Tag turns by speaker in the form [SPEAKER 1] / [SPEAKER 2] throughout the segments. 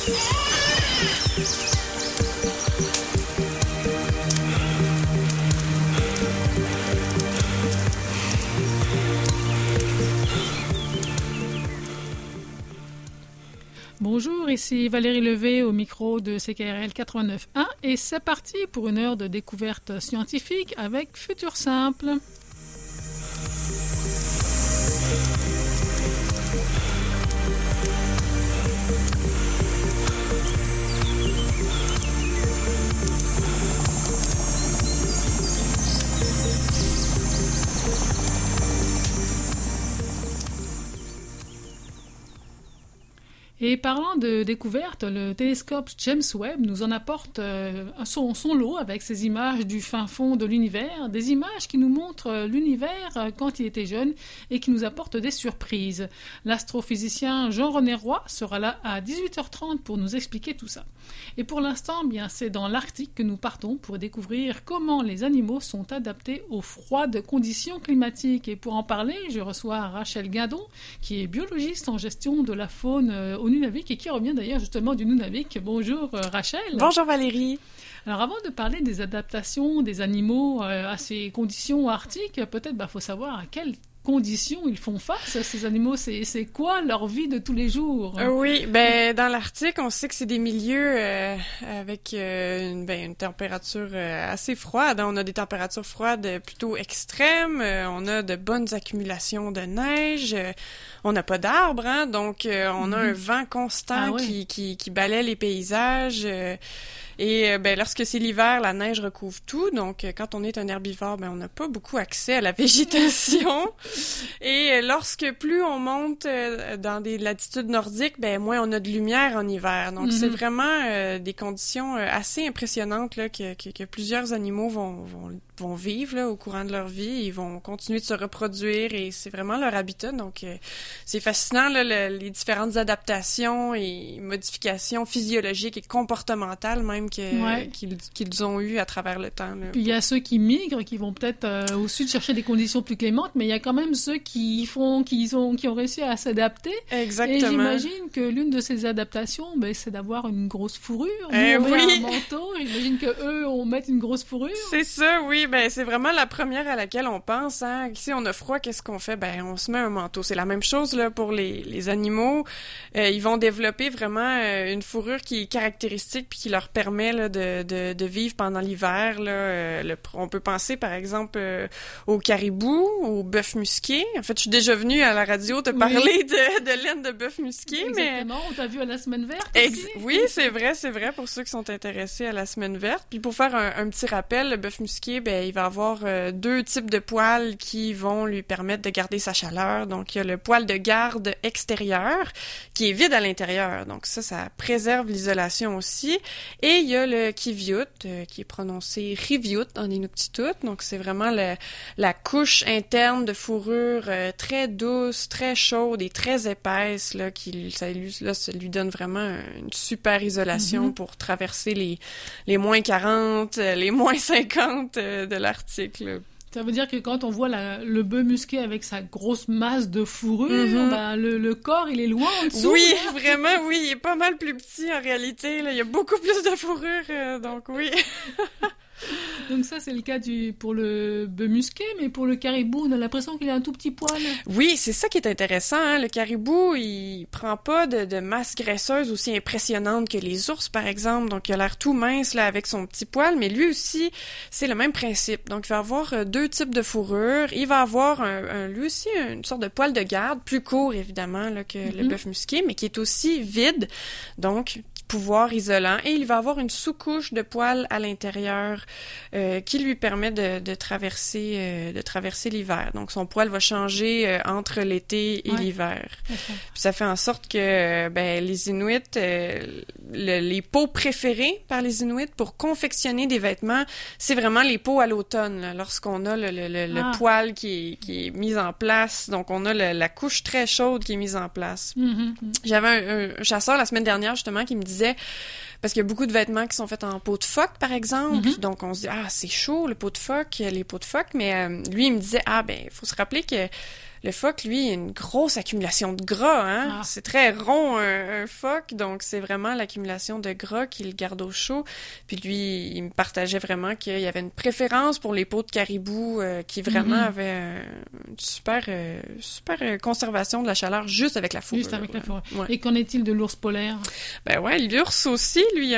[SPEAKER 1] Bonjour, ici Valérie Levé au micro de CKRL 89.1 et c'est parti pour une heure de découverte scientifique avec Futur Simple. Et parlant de découverte, le télescope James Webb nous en apporte son lot avec ses images du fin fond de l'univers, des images qui nous montrent l'univers quand il était jeune et qui nous apportent des surprises. L'astrophysicien Jean-René Roy sera là à 18h30 pour nous expliquer tout ça. Et pour l'instant, bien, c'est dans l'Arctique que nous partons pour découvrir comment les animaux sont adaptés aux froides conditions climatiques. Et pour en parler, je reçois Rachel Guindon, qui est biologiste en gestion de la faune au Nunavik et qui revient d'ailleurs justement du Nunavik. Bonjour Rachel.
[SPEAKER 2] Bonjour Valérie.
[SPEAKER 1] Alors avant de parler des adaptations des animaux à ces conditions arctiques, peut-être faut savoir à quelles conditions ils font face, ces animaux, c'est quoi leur vie de tous les jours?
[SPEAKER 2] Oui, dans l'Arctique, on sait que c'est des milieux avec une température assez froide. On a des températures froides plutôt extrêmes, on a de bonnes accumulations de neige, on n'a pas d'arbres, donc on a un vent constant qui balaie les paysages. Et lorsque c'est l'hiver, la neige recouvre tout. Donc, quand on est un herbivore, on n'a pas beaucoup accès à la végétation. Et lorsque plus on monte dans des latitudes nordiques, moins on a de lumière en hiver. Donc, c'est vraiment des conditions assez impressionnantes là, que plusieurs animaux vont vivre là, au courant de leur vie. Ils vont continuer de se reproduire et c'est vraiment leur habitat. Donc, c'est fascinant là, les différentes adaptations et modifications physiologiques et comportementales même qu'ils ont eu à travers le temps. Là.
[SPEAKER 1] Puis il y a ceux qui migrent, qui vont peut-être au sud chercher des conditions plus clémentes, mais il y a quand même ceux qui ont réussi à s'adapter.
[SPEAKER 2] Exactement.
[SPEAKER 1] Et j'imagine que l'une de ces adaptations, c'est d'avoir une grosse fourrure. On met un manteau, j'imagine qu'eux, on met une grosse fourrure.
[SPEAKER 2] C'est ça, oui. C'est vraiment la première à laquelle on pense. Hein. Si on a froid, qu'est-ce qu'on fait? On se met un manteau. C'est la même chose là pour les animaux. Ils vont développer vraiment une fourrure qui est caractéristique puis qui leur permet là, de vivre pendant l'hiver. Là. On peut penser, par exemple, au caribou, au bœuf musqué. En fait, je suis déjà venue à la radio te parler de laine de bœuf musqué.
[SPEAKER 1] Exactement, on t'a vu à la Semaine verte aussi.
[SPEAKER 2] Oui, c'est vrai, pour ceux qui sont intéressés à la Semaine verte. Puis pour faire un petit rappel, le bœuf musqué, il va avoir deux types de poils qui vont lui permettre de garder sa chaleur. Donc, il y a le poil de garde extérieur qui est vide à l'intérieur. Donc ça préserve l'isolation aussi. Et il y a le kiviut, qui est prononcé riviut en inuktitut. Donc, c'est vraiment la couche interne de fourrure très douce, très chaude et très épaisse, là, ça lui donne vraiment une super isolation pour traverser les moins 40, les moins 50 de l'Arctique, là.
[SPEAKER 1] Ça veut dire que quand on voit le bœuf musqué avec sa grosse masse de fourrure, le corps, il est loin en dessous.
[SPEAKER 2] Oui,
[SPEAKER 1] là.
[SPEAKER 2] vraiment, oui. Il est pas mal plus petit en réalité. Là. Il y a beaucoup plus de fourrure, donc oui.
[SPEAKER 1] Donc ça, c'est le cas pour le bœuf musqué, mais pour le caribou, on a l'impression qu'il a un tout petit poil.
[SPEAKER 2] Oui, c'est ça qui est intéressant. Hein? Le caribou, il prend pas de masse graisseuse aussi impressionnante que les ours, par exemple. Donc, il a l'air tout mince là avec son petit poil, mais lui aussi, c'est le même principe. Donc, il va avoir deux types de fourrure. Il va avoir lui aussi une sorte de poil de garde, plus court évidemment là, que le bœuf musqué, mais qui est aussi vide. Donc, pouvoir isolant. Et il va avoir une sous-couche de poils à l'intérieur qui lui permet de traverser l'hiver. Donc, son poil va changer entre l'été et l'hiver. Okay. Puis ça fait en sorte que les Inuits, les peaux préférées par les Inuits pour confectionner des vêtements, c'est vraiment les peaux à l'automne, là, lorsqu'on a le poil qui est mis en place. Donc, on a la couche très chaude qui est mise en place. J'avais un chasseur la semaine dernière, justement, qui me disait, parce qu'il y a beaucoup de vêtements qui sont faits en peau de phoque, par exemple. Donc, on se dit, c'est chaud, les peaux de phoque, mais lui, il me disait, il faut se rappeler que Le phoque, lui, il a une grosse accumulation de gras, hein. Ah. C'est très rond, un phoque, donc c'est vraiment l'accumulation de gras qui le garde au chaud. Puis lui, il me partageait vraiment qu'il y avait une préférence pour les peaux de caribou qui vraiment avaient une super conservation de la chaleur juste avec la fourrure.
[SPEAKER 1] Juste avec la fourrure. Ouais. Et qu'en est-il de l'ours polaire?
[SPEAKER 2] Ben ouais, l'ours aussi, lui,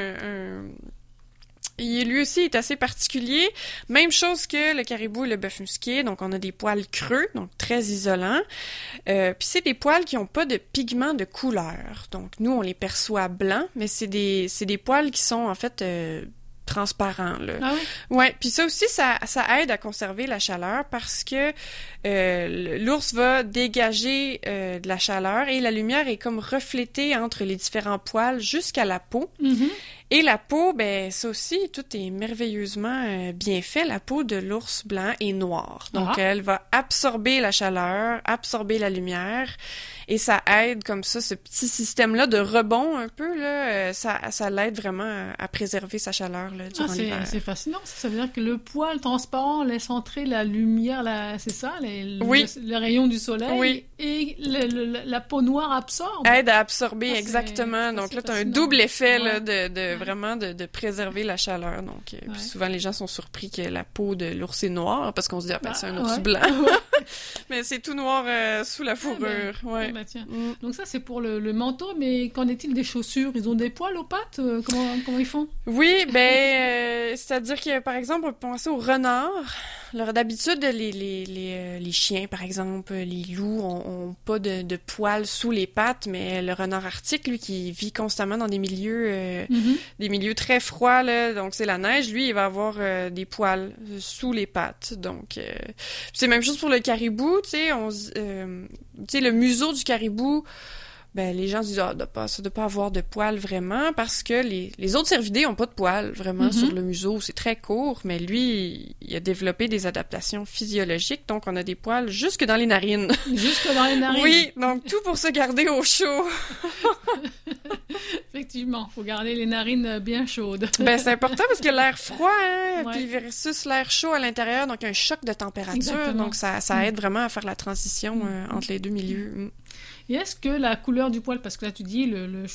[SPEAKER 2] lui aussi est assez particulier. Même chose que le caribou et le bœuf musqué. Donc, on a des poils creux, donc très isolants. Puis c'est des poils qui n'ont pas de pigments de couleur. Donc, nous, on les perçoit blancs, mais c'est des poils qui sont, en fait, transparents, là.
[SPEAKER 1] Ah oui?
[SPEAKER 2] Ouais, puis ça aussi, ça aide à conserver la chaleur parce que l'ours va dégager de la chaleur et la lumière est comme reflétée entre les différents poils jusqu'à la peau.
[SPEAKER 1] Mm-hmm.
[SPEAKER 2] Et la peau, ben ça aussi, tout est merveilleusement bien fait. La peau de l'ours blanc est noire. Donc, elle va absorber la chaleur, absorber la lumière. Et ça aide comme ça, ce petit système-là de rebond un peu, là, ça l'aide vraiment à préserver sa chaleur là, durant l'hiver.
[SPEAKER 1] C'est fascinant. Ça veut dire que le poil transparent laisse entrer la lumière, c'est ça, le rayon du soleil.
[SPEAKER 2] Oui.
[SPEAKER 1] Et la peau noire absorbe.
[SPEAKER 2] Aide à absorber, exactement. Donc là, tu as un double effet là, de préserver la chaleur. Donc, puis souvent, les gens sont surpris que la peau de l'ours est noire parce qu'on se dit, c'est un ours blanc. Mais c'est tout noir sous la fourrure.
[SPEAKER 1] Tiens. Donc ça, c'est pour le manteau, mais qu'en est-il des chaussures? Ils ont des poils aux pattes? Comment ils font?
[SPEAKER 2] Oui, c'est-à-dire que, par exemple, on peut penser aux renards. Alors, d'habitude, les chiens, par exemple, les loups ont pas de poils sous les pattes, mais le renard arctique, lui, qui vit constamment dans des milieux très froids, là, donc c'est la neige, lui, il va avoir des poils sous les pattes. Donc, c'est la même chose pour le caribou, tu sais, le museau du caribou, ben les gens se disent ça doit pas avoir de poils vraiment parce que les autres cervidés ont pas de poils vraiment sur le museau, c'est très court, mais lui il a développé des adaptations physiologiques, donc on a des poils jusque dans les narines.
[SPEAKER 1] Jusque dans les narines.
[SPEAKER 2] Oui, donc tout pour se garder au chaud.
[SPEAKER 1] Effectivement, faut garder les narines bien chaudes.
[SPEAKER 2] Ben c'est important parce que l'air froid puis versus l'air chaud à l'intérieur, donc un choc de température. Exactement. Donc ça aide vraiment à faire la transition entre les deux milieux.
[SPEAKER 1] Et est-ce que la couleur du poil, parce que là tu dis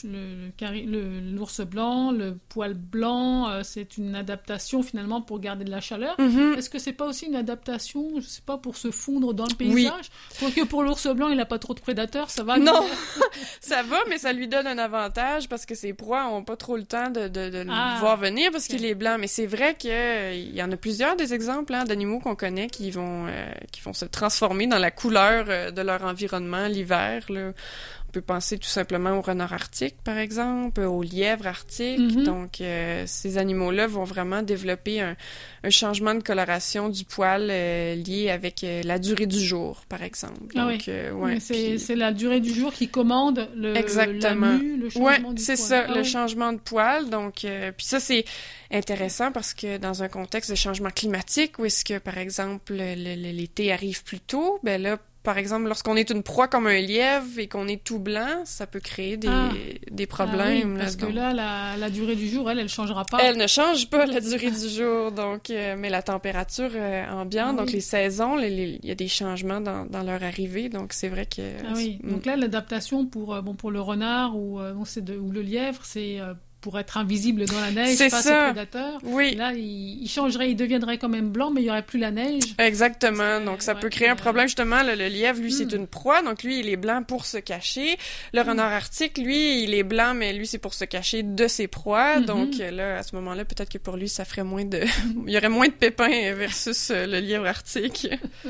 [SPEAKER 1] l'ours blanc, le poil blanc, c'est une adaptation finalement pour garder de la chaleur. Est-ce que c'est pas aussi une adaptation, je sais pas, pour se fondre dans le paysage? Quoique pour l'ours blanc, il n'a pas trop de prédateurs, ça va?
[SPEAKER 2] Non, ça va, mais ça lui donne un avantage parce que ses proies ont pas trop le temps de le voir venir parce qu'il est blanc. Mais c'est vrai qu'il y en a plusieurs des exemples d'animaux qu'on connaît qui vont se transformer dans la couleur de leur environnement l'hiver, là. On peut penser tout simplement au renard arctique, par exemple, au lièvre arctique. Donc, ces animaux-là vont vraiment développer un changement de coloration du poil lié avec la durée du jour, par exemple. Donc,
[SPEAKER 1] c'est la durée du jour qui commande le changement du poil.
[SPEAKER 2] C'est ça, le changement de poil. Donc, puis ça, c'est intéressant parce que dans un contexte de changement climatique, où est-ce que, par exemple, l'été arrive plus tôt, ben là, par exemple, lorsqu'on est une proie comme un lièvre et qu'on est tout blanc, ça peut créer des problèmes.
[SPEAKER 1] Parce que là, la durée du jour, elle changera pas.
[SPEAKER 2] Elle ne change pas, la durée du jour. Donc, mais la température ambiante, donc les saisons, il y a des changements dans leur arrivée. Donc, c'est vrai que...
[SPEAKER 1] Donc là, l'adaptation pour le renard ou le lièvre, c'est... pour être invisible dans la neige face aux prédateurs.
[SPEAKER 2] Oui.
[SPEAKER 1] Là, il changerait, il deviendrait quand même blanc, mais il n'y aurait plus la neige.
[SPEAKER 2] Exactement. Donc, ça peut créer un problème, justement. Le lièvre, lui, c'est une proie. Donc, lui, il est blanc pour se cacher. Le renard arctique, lui, il est blanc, mais lui, c'est pour se cacher de ses proies. Donc, là, à ce moment-là, peut-être que pour lui, ça ferait moins de... il y aurait moins de pépins versus le lièvre arctique.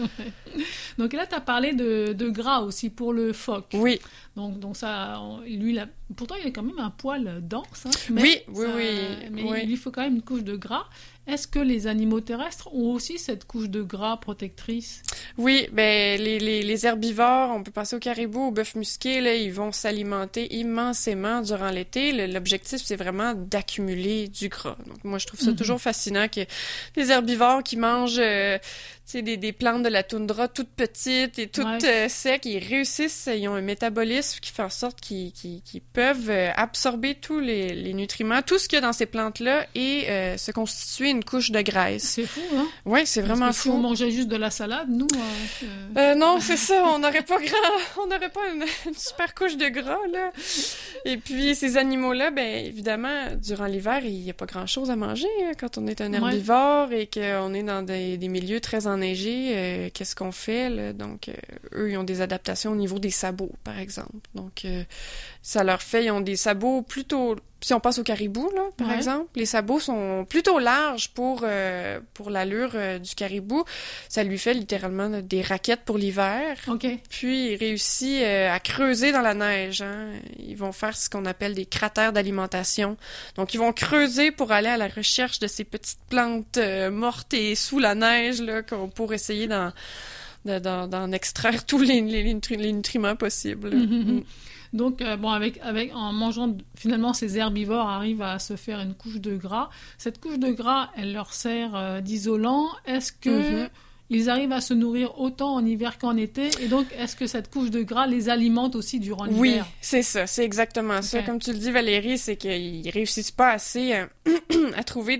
[SPEAKER 1] Donc là, tu as parlé de gras aussi pour le phoque.
[SPEAKER 2] Oui.
[SPEAKER 1] Donc ça, lui, pourtant, il a quand même un poil dense.
[SPEAKER 2] Mais
[SPEAKER 1] il lui faut quand même une couche de gras. Est-ce que les animaux terrestres ont aussi cette couche de gras protectrice?
[SPEAKER 2] Oui, ben les herbivores, on peut passer au caribou, au bœuf musqué, là, ils vont s'alimenter immensément durant l'été. L'objectif, c'est vraiment d'accumuler du gras. Donc moi, je trouve ça toujours fascinant que les herbivores qui mangent sais, des plantes de la toundra toutes petites et toutes secs. Ils réussissent, ils ont un métabolisme qui fait en sorte qu'ils peuvent absorber tous les nutriments, tout ce qu'il y a dans ces plantes-là et se constituer une couche de graisse.
[SPEAKER 1] C'est fou, hein?
[SPEAKER 2] Oui, c'est vraiment fou.
[SPEAKER 1] Si on mangeait juste de la salade, nous...
[SPEAKER 2] non, c'est ça, on n'aurait pas une super couche de gras, là. Et puis, ces animaux-là, ben évidemment, durant l'hiver, il n'y a pas grand-chose à manger hein, quand on est un herbivore et qu'on est dans des milieux très enneigés. Qu'est-ce qu'on fait, là? Donc, eux, ils ont des adaptations au niveau des sabots, par exemple. Donc, ça leur fait... Ils ont des sabots plutôt... Si on passe au caribou, là, par exemple, les sabots sont plutôt larges pour l'allure du caribou. Ça lui fait littéralement des raquettes pour l'hiver.
[SPEAKER 1] Okay.
[SPEAKER 2] Puis, il réussit à creuser dans la neige. Hein. Ils vont faire ce qu'on appelle des cratères d'alimentation. Donc, ils vont creuser pour aller à la recherche de ces petites plantes mortes et sous la neige là, pour essayer d'en extraire tous les nutriments possibles.
[SPEAKER 1] Mm-hmm. Donc, en mangeant, finalement, ces herbivores arrivent à se faire une couche de gras. Cette couche de gras, elle leur sert d'isolant. Est-ce que ils arrivent à se nourrir autant en hiver qu'en été? Et donc, est-ce que cette couche de gras les alimente aussi durant l'hiver?
[SPEAKER 2] Oui, c'est ça. C'est exactement ça. Comme tu le dis, Valérie, c'est qu'ils réussissent pas assez à trouver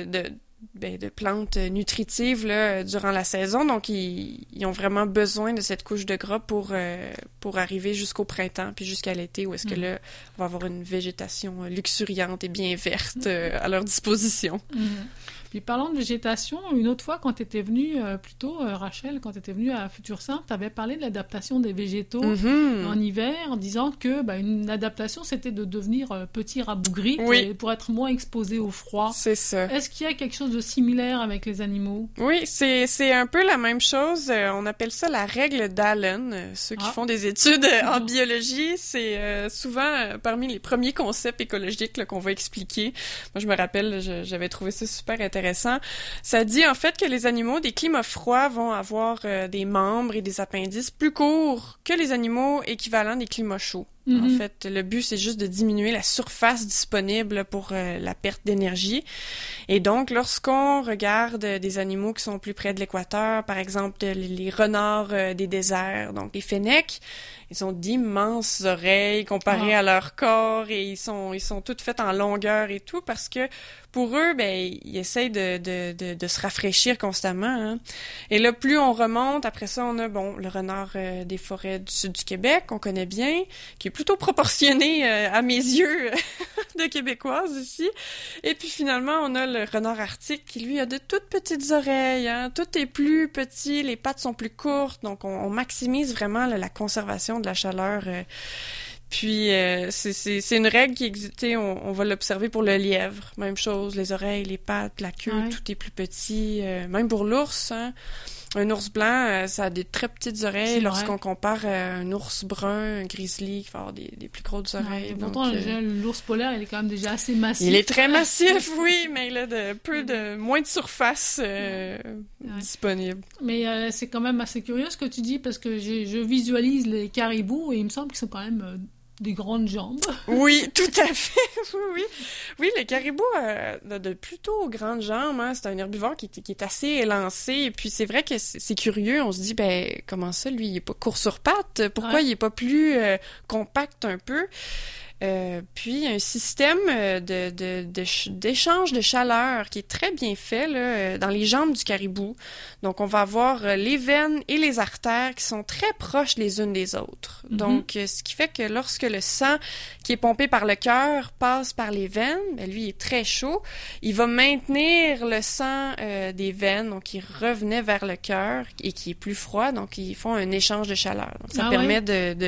[SPEAKER 2] de plantes nutritives là, durant la saison. Donc, ils ont vraiment besoin de cette couche de gras pour arriver jusqu'au printemps puis jusqu'à l'été où est-ce que là, on va avoir une végétation luxuriante et bien verte à leur disposition.
[SPEAKER 1] Puis parlant de végétation, une autre fois, quand tu étais venue, Rachel, quand tu étais venue à Futur Simple, tu avais parlé de l'adaptation des végétaux en hiver, en disant que une adaptation, c'était de devenir petit rabougri pour être moins exposé au froid.
[SPEAKER 2] C'est ça.
[SPEAKER 1] Est-ce qu'il y a quelque chose de similaire avec les animaux?
[SPEAKER 2] Oui, c'est un peu la même chose. On appelle ça la règle d'Allen. Ceux qui font des études en biologie, c'est souvent parmi les premiers concepts écologiques là, qu'on va expliquer. Moi, je me rappelle, j'avais trouvé ça super intéressant. Ça dit en fait que les animaux des climats froids vont avoir des membres et des appendices plus courts que les animaux équivalents des climats chauds. En fait, le but, c'est juste de diminuer la surface disponible pour la perte d'énergie. Et donc, lorsqu'on regarde des animaux qui sont plus près de l'équateur, par exemple les renards des déserts, donc les fennecs, ils ont d'immenses oreilles comparées à leur corps et ils sont toutes faites en longueur et tout parce que pour eux, ils essayent de se rafraîchir constamment. Hein. Et là, plus on remonte, après ça, on a le renard des forêts du sud du Québec, qu'on connaît bien, qui est plutôt proportionné à mes yeux de Québécoise ici. Et puis finalement, on a le renard arctique qui, lui, a de toutes petites oreilles. Hein. Tout est plus petit, les pattes sont plus courtes, donc on maximise vraiment la conservation de la chaleur. Puis c'est une règle qui existe, on va l'observer pour le lièvre, même chose, les oreilles, les pattes, la queue, tout est plus petit, même pour l'ours, hein. Un ours blanc, ça a des très petites oreilles lorsqu'on compare à un ours brun, un grizzly qui va avoir des plus grosses oreilles.
[SPEAKER 1] Pourtant, l'ours polaire, il est quand même déjà assez massif.
[SPEAKER 2] Il est très massif, oui, mais il a moins de surface disponible.
[SPEAKER 1] Mais c'est quand même assez curieux ce que tu dis, parce que je visualise les caribous et il me semble qu'ils sont quand même des grandes jambes.
[SPEAKER 2] Oui, tout à fait. Oui, le caribou a de plutôt grandes jambes. Hein. C'est un herbivore qui est assez élancé. Et puis, c'est vrai que c'est curieux. On se dit, comment ça, lui, il est pas court sur pattes? Pourquoi il est pas plus compact un peu? Puis un système d'échange de chaleur qui est très bien fait là, dans les jambes du caribou. Donc, on va avoir les veines et les artères qui sont très proches les unes des autres. Donc, ce qui fait que lorsque le sang qui est pompé par le cœur passe par les veines, lui, il est très chaud. Il va maintenir le sang des veines, donc il revenait vers le cœur et qui est plus froid. Donc, ils font un échange de chaleur. Donc, ça permet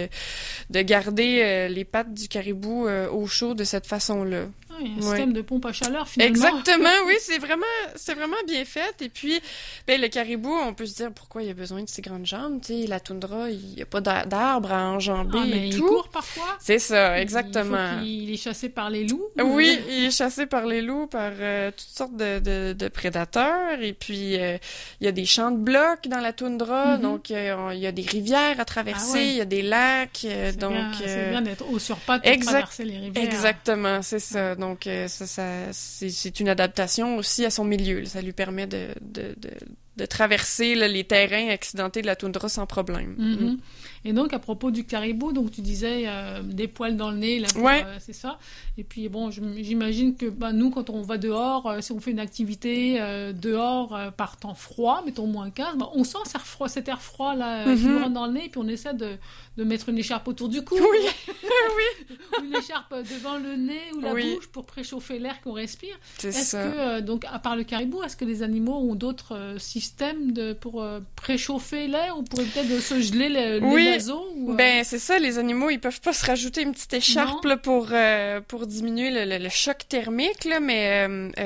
[SPEAKER 2] de garder les pattes du caribou au chaud de cette façon-là.
[SPEAKER 1] Il y a un système de pompe à chaleur, finalement.
[SPEAKER 2] Exactement, oui, c'est vraiment bien fait. Et puis, le caribou, on peut se dire pourquoi il a besoin de ces grandes jambes. Tu sais, la toundra, il n'y a pas d'arbre à enjamber
[SPEAKER 1] mais
[SPEAKER 2] et tout.
[SPEAKER 1] Il court parfois.
[SPEAKER 2] C'est ça, exactement.
[SPEAKER 1] Il est chassé par les loups.
[SPEAKER 2] Oui, il est chassé par les loups, par toutes sortes de prédateurs. Et puis, il y a des champs de blocs dans la toundra. Donc, il y a des rivières à traverser, il y a des lacs. C'est
[SPEAKER 1] bien d'être haut sur pattes pour traverser les rivières.
[SPEAKER 2] Exactement, c'est ça. Donc, c'est une adaptation aussi à son milieu. Ça lui permet de traverser là, les terrains accidentés de la toundra sans problème.
[SPEAKER 1] Mm-hmm. Et donc, à propos du caribou, donc tu disais des poils dans le nez, là, c'est ça. Et puis, bon, j'imagine que nous, quand on va dehors, si on fait une activité dehors par temps froid, mettons -15, on sent cet air froid là, qui nous rentre dans le nez, et puis on essaie de mettre une écharpe autour du cou.
[SPEAKER 2] Oui, oui.
[SPEAKER 1] Ou une écharpe devant le nez ou la bouche pour préchauffer l'air qu'on respire. Est-ce que, donc, à part le caribou, est-ce que les animaux ont d'autres systèmes pour préchauffer l'air ou pour éviter de se geler les naseaux?
[SPEAKER 2] Ben, c'est ça, les animaux, ils peuvent pas se rajouter une petite écharpe là, pour diminuer le choc thermique, là, mais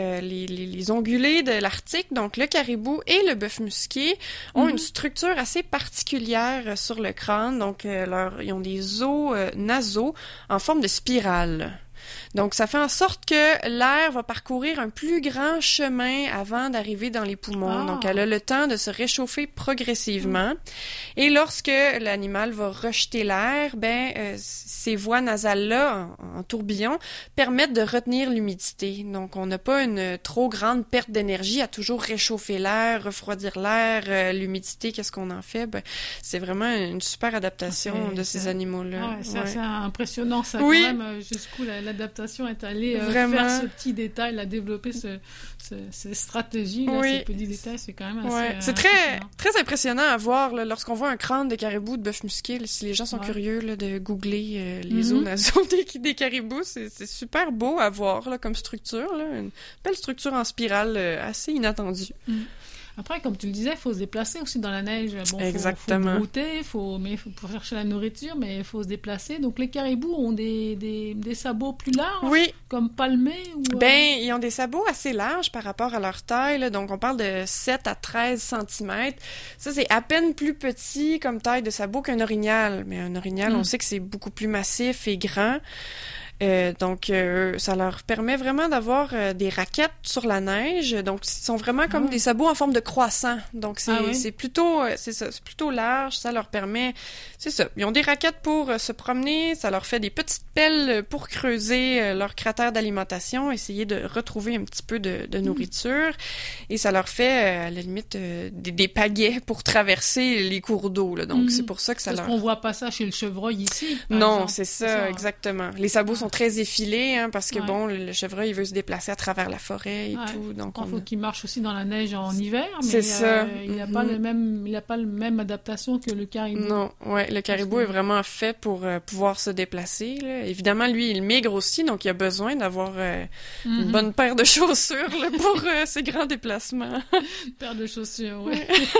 [SPEAKER 2] les ongulés de l'Arctique, donc le caribou et le bœuf musqué, ont une structure assez particulière sur le crâne, donc ils ont des os nasaux en forme de spirale. Donc, ça fait en sorte que l'air va parcourir un plus grand chemin avant d'arriver dans les poumons. Donc, elle a le temps de se réchauffer progressivement. Et lorsque l'animal va rejeter l'air, ces voies nasales-là, en tourbillon, permettent de retenir l'humidité. Donc, on n'a pas une trop grande perte d'énergie à toujours réchauffer l'air, refroidir l'air, l'humidité, qu'est-ce qu'on en fait? C'est vraiment une super adaptation de ces animaux-là.
[SPEAKER 1] C'est assez impressionnant, ça, quand même, jusqu'où l'adaptation est allée faire ce petit détail, à développer ces stratégies, ces petits détails, c'est quand même assez
[SPEAKER 2] c'est très impressionnant à voir là, lorsqu'on voit un crâne de caribou, de bœuf musqué, là, si les gens sont curieux là, de googler les os nasaux des caribous, c'est super beau à voir là, comme structure, là, une belle structure en spirale assez inattendue.
[SPEAKER 1] Après, comme tu le disais, il faut se déplacer aussi dans la neige. Bon,
[SPEAKER 2] exactement.
[SPEAKER 1] Faut brouter, faut pour chercher la nourriture, mais il faut se déplacer. Donc, les caribous ont des sabots plus larges, comme palmés ou...
[SPEAKER 2] ils ont des sabots assez larges par rapport à leur taille. Là. Donc, on parle de 7 à 13 cm. Ça, c'est à peine plus petit comme taille de sabot qu'un orignal. Mais un orignal, on sait que c'est beaucoup plus massif et grand. Donc, ça leur permet vraiment d'avoir des raquettes sur la neige. Donc, ils sont vraiment comme des sabots en forme de croissant. Donc, c'est plutôt large. Ça leur permet... C'est ça. Ils ont des raquettes pour se promener. Ça leur fait des petites pelles pour creuser leur cratère d'alimentation, essayer de retrouver un petit peu de nourriture. Et ça leur fait, à la limite, des pagaies pour traverser les cours d'eau. Là. Donc, c'est pour ça que ça
[SPEAKER 1] Parce qu'on voit pas ça chez le chevreuil ici,
[SPEAKER 2] Non,
[SPEAKER 1] exemple.
[SPEAKER 2] c'est ça, exactement. Les sabots sont très effilés, parce que le chevreuil, il veut se déplacer à travers la forêt et tout. Donc,
[SPEAKER 1] il faut qu'il marche aussi dans la neige en hiver, mais
[SPEAKER 2] c'est ça.
[SPEAKER 1] Il n'a pas le même adaptation que le caribou.
[SPEAKER 2] Non, le caribou est vraiment fait pour pouvoir se déplacer. Là. Évidemment, lui, il migre aussi, donc il a besoin d'avoir une bonne paire de chaussures là, pour ses grands déplacements.
[SPEAKER 1] Une paire de chaussures, oui.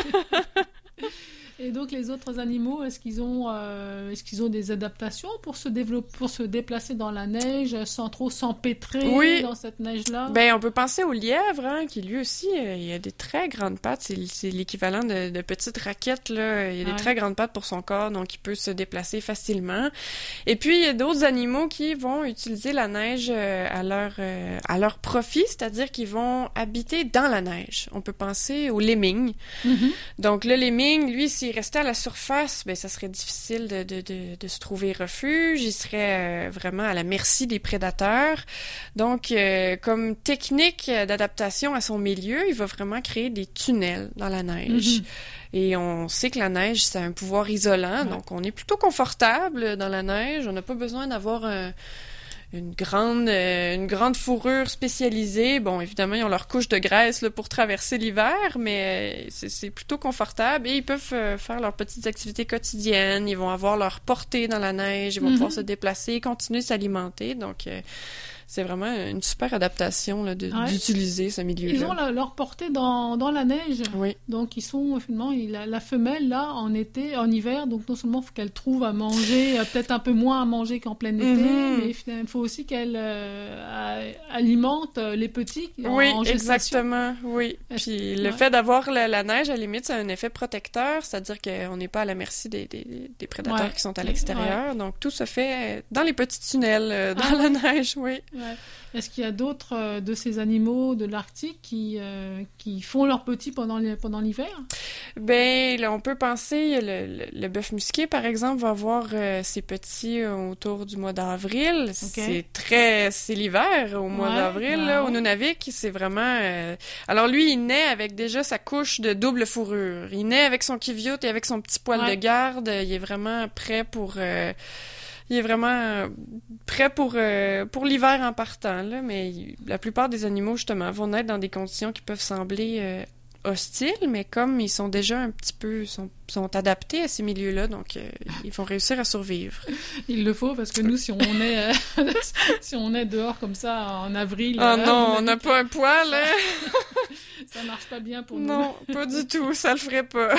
[SPEAKER 1] Et donc les autres animaux, est-ce qu'ils ont des adaptations pour se déplacer dans la neige sans trop s'empêtrer dans cette neige-là?
[SPEAKER 2] On peut penser au lièvre, qui lui aussi, il a des très grandes pattes. C'est l'équivalent de petites raquettes, là. Il a des très grandes pattes pour son corps, donc il peut se déplacer facilement. Et puis, il y a d'autres animaux qui vont utiliser la neige à leur profit, c'est-à-dire qu'ils vont habiter dans la neige. On peut penser au lemming. Donc, le lemming, lui, s'il restait à la surface, ça serait difficile de se trouver refuge. Il serait vraiment à la merci des prédateurs. Donc, comme technique d'adaptation à son milieu, il va vraiment créer des tunnels dans la neige. Et on sait que la neige, c'est un pouvoir isolant. Donc, on est plutôt confortable dans la neige. On n'a pas besoin d'avoir une grande fourrure spécialisée. Bon, évidemment, ils ont leur couche de graisse là, pour traverser l'hiver, mais c'est plutôt confortable et ils peuvent faire leurs petites activités quotidiennes. Ils vont avoir leur portée dans la neige, ils vont pouvoir se déplacer, continuer de s'alimenter. Donc, c'est vraiment une super adaptation là, d'utiliser ce milieu-là.
[SPEAKER 1] Ils ont leur portée dans la neige.
[SPEAKER 2] Oui.
[SPEAKER 1] Donc, ils sont finalement... La femelle, là, en hiver, donc non seulement il faut qu'elle trouve à manger, peut-être un peu moins à manger qu'en plein été, mais il faut aussi qu'elle alimente les petits en gestation.
[SPEAKER 2] Exactement. Oui, puis le fait d'avoir la neige, à la limite, c'est un effet protecteur, c'est-à-dire qu'on n'est pas à la merci des prédateurs qui sont à l'extérieur. Donc, tout se fait dans les petits tunnels dans la neige, oui.
[SPEAKER 1] Ouais. Est-ce qu'il y a d'autres de ces animaux de l'Arctique qui font leurs petits pendant l'hiver?
[SPEAKER 2] Ben, là, on peut penser, le bœuf musqué, par exemple, va avoir ses petits autour du mois d'avril.
[SPEAKER 1] Okay.
[SPEAKER 2] C'est l'hiver au mois d'avril, là, au Nunavik. C'est vraiment... Alors lui, il naît avec déjà sa couche de double fourrure. Il naît avec son kiviout et avec son petit poil de garde. Il est vraiment prêt pour... Il est vraiment prêt pour l'hiver en partant, là, mais la plupart des animaux, justement, vont naître dans des conditions qui peuvent sembler hostiles, mais comme ils sont déjà un petit peu, sont adaptés à ces milieux-là, donc ils vont réussir à survivre.
[SPEAKER 1] Il le faut, parce que nous, si on est dehors comme ça en avril...
[SPEAKER 2] Oh non, on n'a pas un poil,
[SPEAKER 1] ça marche pas bien pour nous.
[SPEAKER 2] Non, pas du tout, ça le ferait pas.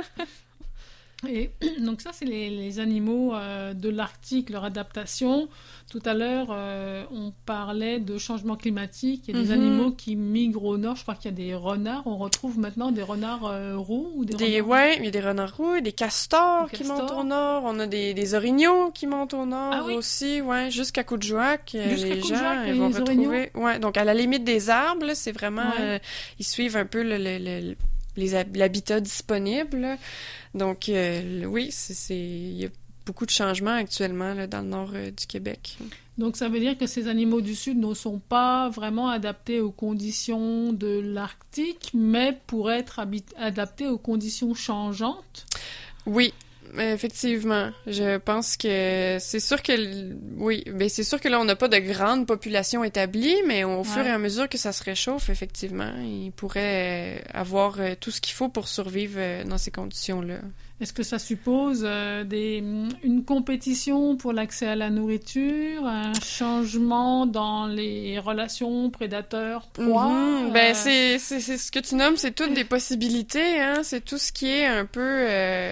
[SPEAKER 1] Et donc ça, c'est les animaux de l'Arctique, leur adaptation. Tout à l'heure, on parlait de changement climatique. Il y a des animaux qui migrent au nord. Je crois qu'il y a des renards. On retrouve maintenant des renards roux ou des renards...
[SPEAKER 2] Ouais, il y a des renards roux, des castors qui montent au nord. On a des orignaux qui montent au nord aussi, ouais, jusqu'à Coudjouac. Les gens ils vont retrouver... Ouais, donc à la limite des arbres, là, c'est vraiment... ils suivent un peu l'habitat disponible, là. Donc, oui, il y a beaucoup de changements actuellement là, dans le nord du Québec.
[SPEAKER 1] Donc, ça veut dire que ces animaux du Sud ne sont pas vraiment adaptés aux conditions de l'Arctique, mais pourraient être adaptés aux conditions changeantes?
[SPEAKER 2] Oui. Effectivement, je pense que c'est sûr que oui, mais c'est sûr que là on n'a pas de grande population établie, mais au fur et à mesure que ça se réchauffe, effectivement, ils pourraient avoir tout ce qu'il faut pour survivre dans ces conditions-là.
[SPEAKER 1] Est-ce que ça suppose une compétition pour l'accès à la nourriture, un changement dans les relations prédateurs-proie?
[SPEAKER 2] Ben c'est ce que tu nommes, c'est toutes des possibilités, hein. C'est tout ce qui est un peu,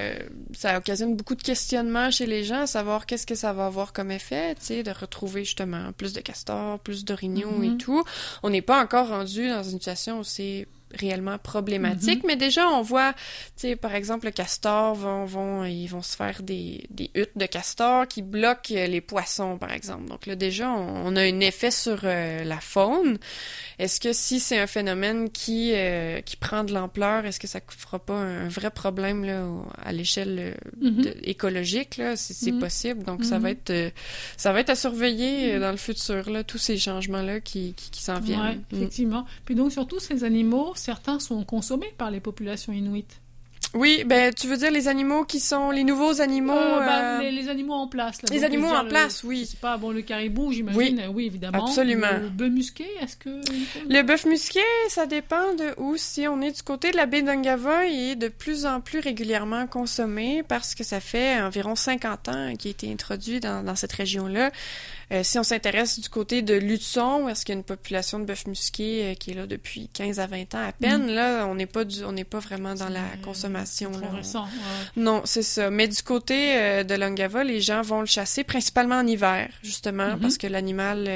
[SPEAKER 2] ça occasionne beaucoup de questionnements chez les gens, à savoir qu'est-ce que ça va avoir comme effet, tu sais, de retrouver justement plus de castors, plus d'orignaux et tout. On n'est pas encore rendu dans une situation où c'est réellement problématique, mais déjà on voit, tu sais, par exemple, le castor ils vont se faire des huttes de castor qui bloquent les poissons, par exemple. Donc là, déjà, on a un effet sur la faune. Est-ce que si c'est un phénomène qui prend de l'ampleur, est-ce que ça fera pas un vrai problème là, à l'échelle écologique, là? C'est possible. Donc ça va être à surveiller dans le futur, là, tous ces changements-là qui s'en viennent.
[SPEAKER 1] Ouais, effectivement. Puis donc, surtout, ces animaux, certains sont consommés par les populations inuites.
[SPEAKER 2] Oui, ben tu veux dire les animaux qui sont les nouveaux animaux
[SPEAKER 1] les animaux en place là.
[SPEAKER 2] Les animaux en place, oui.
[SPEAKER 1] C'est pas le caribou, j'imagine. Oui, évidemment.
[SPEAKER 2] Absolument.
[SPEAKER 1] Le bœuf musqué, est-ce que
[SPEAKER 2] le bœuf musqué, ça dépend de où. Si on est du côté de la baie d'Ungava, il est de plus en plus régulièrement consommé parce que ça fait environ 50 ans qu'il a été introduit dans cette région-là. Si on s'intéresse du côté de l'Hudson, où est-ce qu'il y a une population de bœuf musqué qui est là depuis 15 à 20 ans à peine, là, on n'est pas vraiment dans la consommation.
[SPEAKER 1] C'est trop récent.
[SPEAKER 2] Non, c'est ça. Mais du côté de l'Ungava, les gens vont le chasser principalement en hiver, justement, parce que l'animal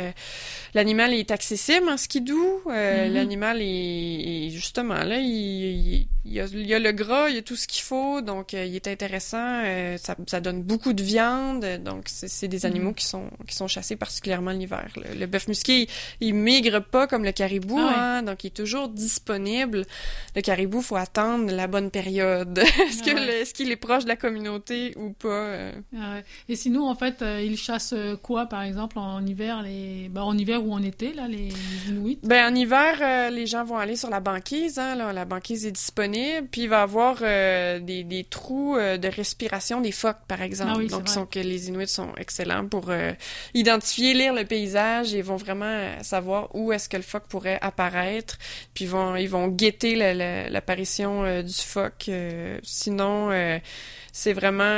[SPEAKER 2] est accessible en skidoo. L'animal est justement là, il y a le gras, il y a tout ce qu'il faut, donc il est intéressant. Ça donne beaucoup de viande, donc c'est des animaux qui sont chassés particulièrement l'hiver. Le bœuf musqué, il migre pas comme le caribou, donc il est toujours disponible. Le caribou, faut attendre la bonne période. Est-ce qu'il est proche de la communauté ou pas?
[SPEAKER 1] Et sinon, en fait, ils chassent quoi, par exemple, en hiver, en hiver ou en été, là, les Inuits?
[SPEAKER 2] Ben, en hiver, les gens vont aller sur la banquise, hein, là, la banquise est disponible, puis il va y avoir des trous de respiration des phoques, par exemple. Donc, les Inuits sont excellents pour lire le paysage et vont vraiment savoir où est-ce que le phoque pourrait apparaître, puis ils vont guetter l'apparition du phoque. Sinon, c'est vraiment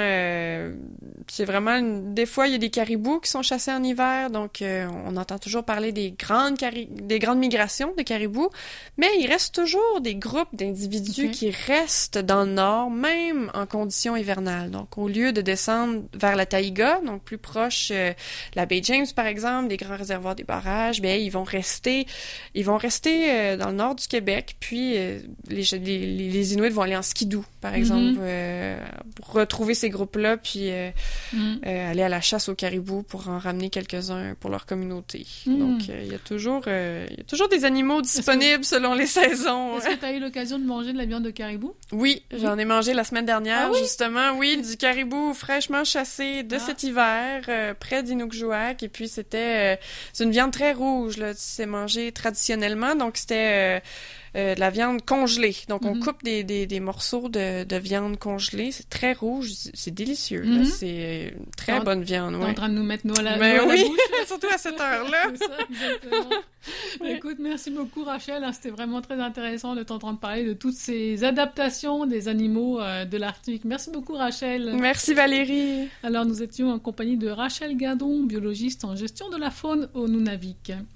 [SPEAKER 2] des fois il y a des caribous qui sont chassés en hiver, donc on entend toujours parler des grandes migrations de caribous, mais il reste toujours des groupes d'individus qui restent dans le nord, même en conditions hivernales. Donc au lieu de descendre vers la taïga, donc plus proche la baie James par exemple, des grands réservoirs des barrages, ben ils vont rester dans le nord du Québec, puis les Inuits vont aller en skidoo par exemple, retrouver ces groupes-là, puis aller à la chasse aux caribous pour en ramener quelques-uns pour leur communauté. Donc, il y a toujours des animaux disponibles selon les saisons.
[SPEAKER 1] Est-ce que tu as eu l'occasion de manger de la viande de caribou?
[SPEAKER 2] Oui, j'en ai mangé la semaine dernière, justement. Oui, du caribou fraîchement chassé de cet hiver, près d'Inukjuak. Et puis, c'est une viande très rouge, là. C'est mangé traditionnellement. Donc, c'était de la viande congelée. Donc, on coupe des morceaux de viande congelée. C'est très rouge. C'est délicieux. Là. C'est une très bonne viande.
[SPEAKER 1] T'es en train de nous mettre nous à la
[SPEAKER 2] oui,
[SPEAKER 1] bouche.
[SPEAKER 2] surtout à cette heure-là.
[SPEAKER 1] C'est ça, exactement. Écoute, merci beaucoup Rachel. C'était vraiment très intéressant de t'entendre parler de toutes ces adaptations des animaux de l'Arctique. Merci beaucoup Rachel.
[SPEAKER 2] Merci Valérie.
[SPEAKER 1] Alors, nous étions en compagnie de Rachel Gadon, biologiste en gestion de la faune au Nunavik.